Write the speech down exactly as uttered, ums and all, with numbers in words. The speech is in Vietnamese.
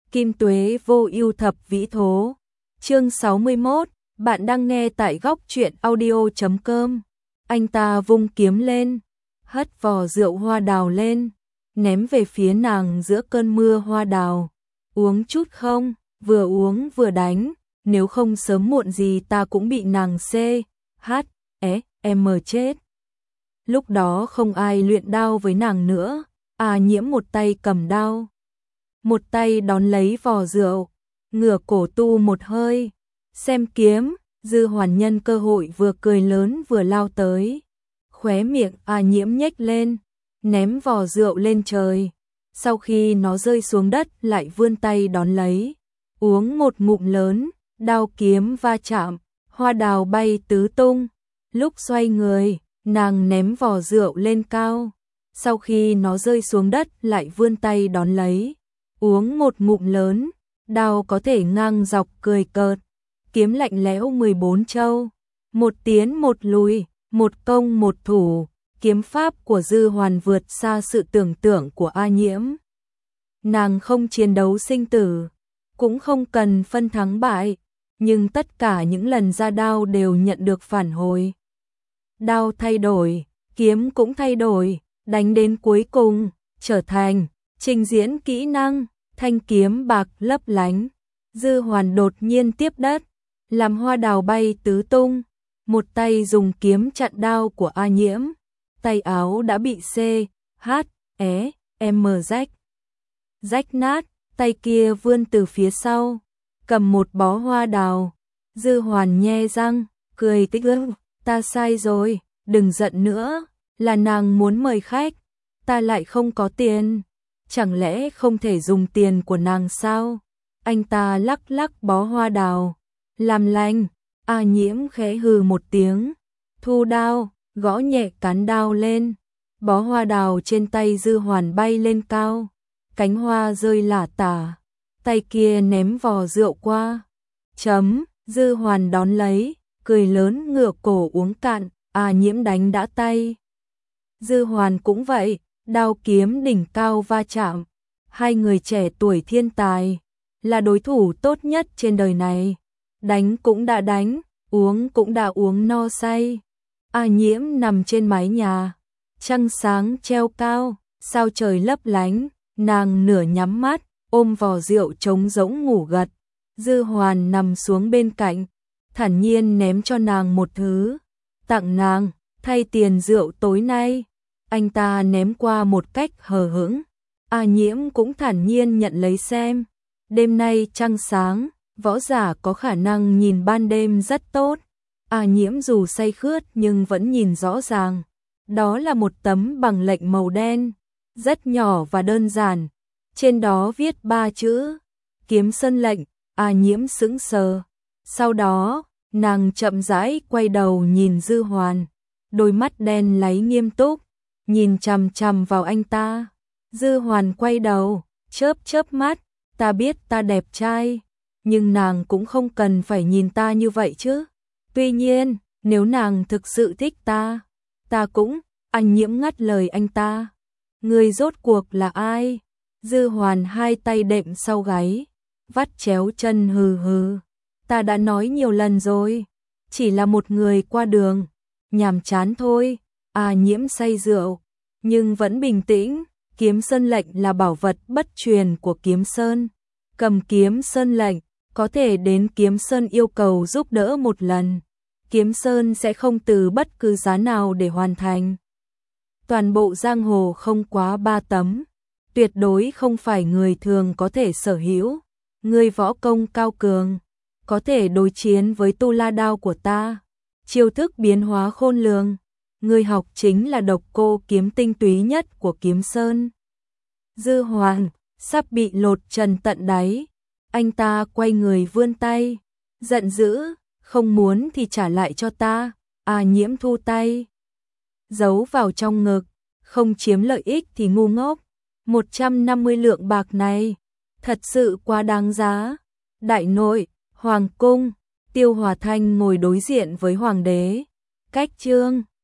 Kim tuế vô ưu thập vĩ thố. Chương sáu mươi mốt, bạn đang nghe tại góc truyện audio chấm com. Anh ta vung kiếm lên, hất vò rượu hoa đào lên, ném về phía nàng giữa cơn mưa hoa đào. Uống chút không? Vừa uống vừa đánh, nếu không sớm muộn gì ta cũng bị nàng C, H, E, M chết. Lúc đó không ai luyện đao với nàng nữa, à Nhiễm một tay cầm đao, một tay đón lấy vò rượu, ngửa cổ tu một hơi, xem kiếm. Dư Hoàn nhân cơ hội vừa cười lớn vừa lao tới, khóe miệng à Nhiễm nhếch lên, ném vò rượu lên trời. Sau khi nó rơi xuống đất lại vươn tay đón lấy, uống một ngụm lớn, đao kiếm va chạm, hoa đào bay tứ tung. Lúc xoay người, nàng ném vò rượu lên cao, sau khi nó rơi xuống đất lại vươn tay đón lấy, uống một ngụm lớn, đao có thể ngang dọc cười cợt, kiếm lạnh lẽo mười bốn châu, một tiến một lùi, một công một thủ. Kiếm pháp của Dư Hoàn vượt xa sự tưởng tượng của A Nhiễm. Nàng không chiến đấu sinh tử, cũng không cần phân thắng bại, nhưng tất cả những lần ra đao đều nhận được phản hồi. Đao thay đổi, kiếm cũng thay đổi, đánh đến cuối cùng, trở thành trình diễn kỹ năng, thanh kiếm bạc lấp lánh. Dư Hoàn đột nhiên tiếp đất, làm hoa đào bay tứ tung, một tay dùng kiếm chặn đao của A Nhiễm. Tay áo đã bị C, H, E, M rách. Rách nát, tay kia vươn từ phía sau, cầm một bó hoa đào. Dư Hoàn nhe răng, cười tích ức, ta sai rồi, đừng giận nữa, là nàng muốn mời khách, ta lại không có tiền, chẳng lẽ không thể dùng tiền của nàng sao? Anh ta lắc lắc bó hoa đào, làm lành. A Nhiễm khẽ hừ một tiếng, thu đao, gõ nhẹ cán đao lên, bó hoa đào trên tay Dư Hoàn bay lên cao, cánh hoa rơi lả tả, tay kia ném vò rượu qua. Chấm, Dư Hoàn đón lấy, cười lớn ngửa cổ uống cạn. A Nhiễm đánh đã tay. Dư Hoàn cũng vậy, đao kiếm đỉnh cao va chạm, hai người trẻ tuổi thiên tài, là đối thủ tốt nhất trên đời này. Đánh cũng đã đánh, uống cũng đã uống no say. A Nhiễm nằm trên mái nhà, trăng sáng treo cao, sao trời lấp lánh, nàng nửa nhắm mắt, ôm vò rượu trống rỗng ngủ gật. Dư Hoàn nằm xuống bên cạnh, thản nhiên ném cho nàng một thứ, tặng nàng, thay tiền rượu tối nay. Anh ta ném qua một cách hờ hững, A Nhiễm cũng thản nhiên nhận lấy xem. Đêm nay trăng sáng, võ giả có khả năng nhìn ban đêm rất tốt. A Nhiễm dù say khướt nhưng vẫn nhìn rõ ràng. Đó là một tấm bằng lệnh màu đen, rất nhỏ và đơn giản. Trên đó viết ba chữ, Kiếm Sơn lệnh. A Nhiễm sững sờ. Sau đó, nàng chậm rãi quay đầu nhìn Dư Hoàn. Đôi mắt đen láy nghiêm túc, nhìn chằm chằm vào anh ta. Dư Hoàn quay đầu, chớp chớp mắt. Ta biết ta đẹp trai, nhưng nàng cũng không cần phải nhìn ta như vậy chứ. Tuy nhiên, nếu nàng thực sự thích ta, ta cũng. A Nhiễm ngắt lời anh ta. Người rốt cuộc là ai? Dư Hoàn hai tay đệm sau gáy, vắt chéo chân hừ hừ. Ta đã nói nhiều lần rồi, chỉ là một người qua đường, nhàm chán thôi. A Nhiễm say rượu, nhưng vẫn bình tĩnh. Kiếm Sơn lệnh là bảo vật bất truyền của Kiếm Sơn. Cầm Kiếm Sơn lệnh, có thể đến Kiếm Sơn yêu cầu giúp đỡ một lần. Kiếm Sơn sẽ không từ bất cứ giá nào để hoàn thành. Toàn bộ giang hồ không quá ba tấm, tuyệt đối không phải người thường có thể sở hữu. Người võ công cao cường, có thể đối chiến với tu la đao của ta. Chiêu thức biến hóa khôn lường, người học chính là độc cô kiếm tinh túy nhất của Kiếm Sơn. Dư Hoàn sắp bị lột trần tận đáy, anh ta quay người vươn tay, giận dữ, không muốn thì trả lại cho ta. A Nhiễm thu tay, giấu vào trong ngực, không chiếm lợi ích thì ngu ngốc. một trăm năm mươi lượng bạc này, thật sự quá đáng giá. Đại nội, Hoàng cung, Tiêu Hòa Thanh ngồi đối diện với Hoàng đế. Cách trương,